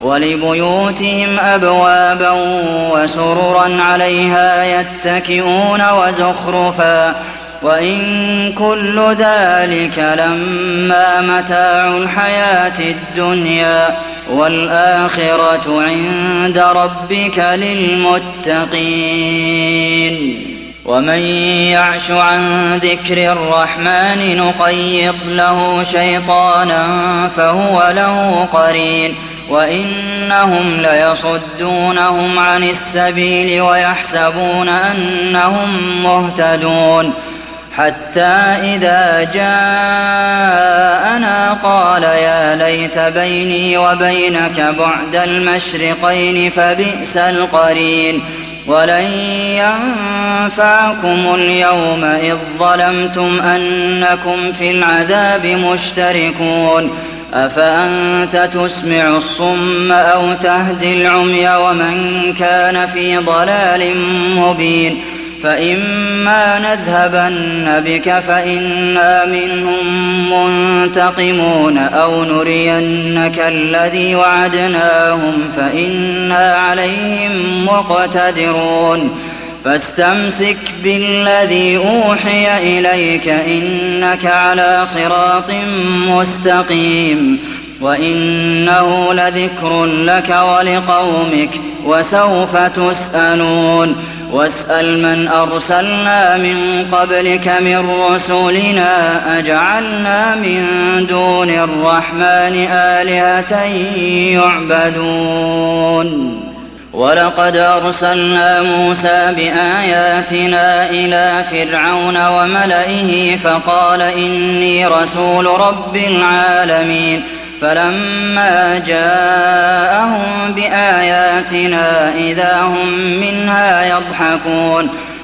وَلِبُيُوتِهِمْ أَبْوَابًا وَسُرُرًا عَلَيْهَا يَتَّكِئُونَ وَزُخْرُفًا ۚ وَإِن كُلُّ ذَٰلِكَ لَمَّا مَتَاعُ الْحَيَاةِ الدُّنْيَا ۚ وَالْآخِرَةُ عِندَ رَبِّكَ لِلْمُتَّقِينَ. وَمَن يَعْشُ عَن ذِكْرِ الرَّحْمَٰنِ نُقَيِّضْ لَهُ شَيْطَانًا فَهُوَ لَهُ قَرِينٌ. وَإِنَّهُمْ لَيَصُدُّونَهُمْ عَنِ السَّبِيلِ وَيَحْسَبُونَ أَنَّهُم مُّهْتَدُونَ حَتَّىٰ إِذَا جَاءَنَا قَالَ يَا لَيْتَ بَيْنِي وَبَيْنَكَ بُعْدَ الْمَشْرِقَيْنِ فَبِئْسَ الْقَرِينُ. وَلَن يَنفَعَكُمُ الْيَوْمَ إِذ ظَّلَمْتُمْ أَنَّكُمْ فِي الْعَذَابِ مُشْتَرِكُونَ. أَفَأَنتَ تُسْمِعُ الصُّمَّ أَوْ تَهْدِي الْعُمْيَ وَمَن كَانَ في ضَلَالٍ مُّبِينٍ. فَإِمَّا نَذْهَبَنَّ بِكَ فَإِنَّا مِنْهُم مُّنتَقِمُونَ أَوْ نُرِيَنَّكَ الَّذِي وَعَدْنَاهُمْ فَإِنَّا عَلَيْهِم مُّقْتَدِرُونَ. فَاسْتَمْسِكْ بِالَّذِي أُوحِيَ إِلَيْكَ ۖ إِنَّكَ عَلَىٰ صِرَاطٍ مُّسْتَقِيمٍ. وَإِنَّهُ لَذِكْرٌ لَّكَ وَلِقَوْمِكَ ۖ وَسَوْفَ تُسْأَلُونَ. وَاسْأَلْ مَنْ أَرْسَلْنَا مِن قَبْلِكَ مِن رُّسُلِنَا أَجَعَلْنَا مِن دُونِ الرَّحْمَٰنِ آلِهَةً يُعْبَدُونَ. وَلَقَدْ أَرْسَلْنَا مُوسَىٰ بِآيَاتِنَا إِلَىٰ فِرْعَوْنَ وَمَلَئِهِ فَقَالَ إِنِّي رَسُولُ رَبِّ الْعَالَمِينَ. فَلَمَّا جَاءَهُم بِآيَاتِنَا إِذَا هُم مِّنْهَا يَضْحَكُونَ.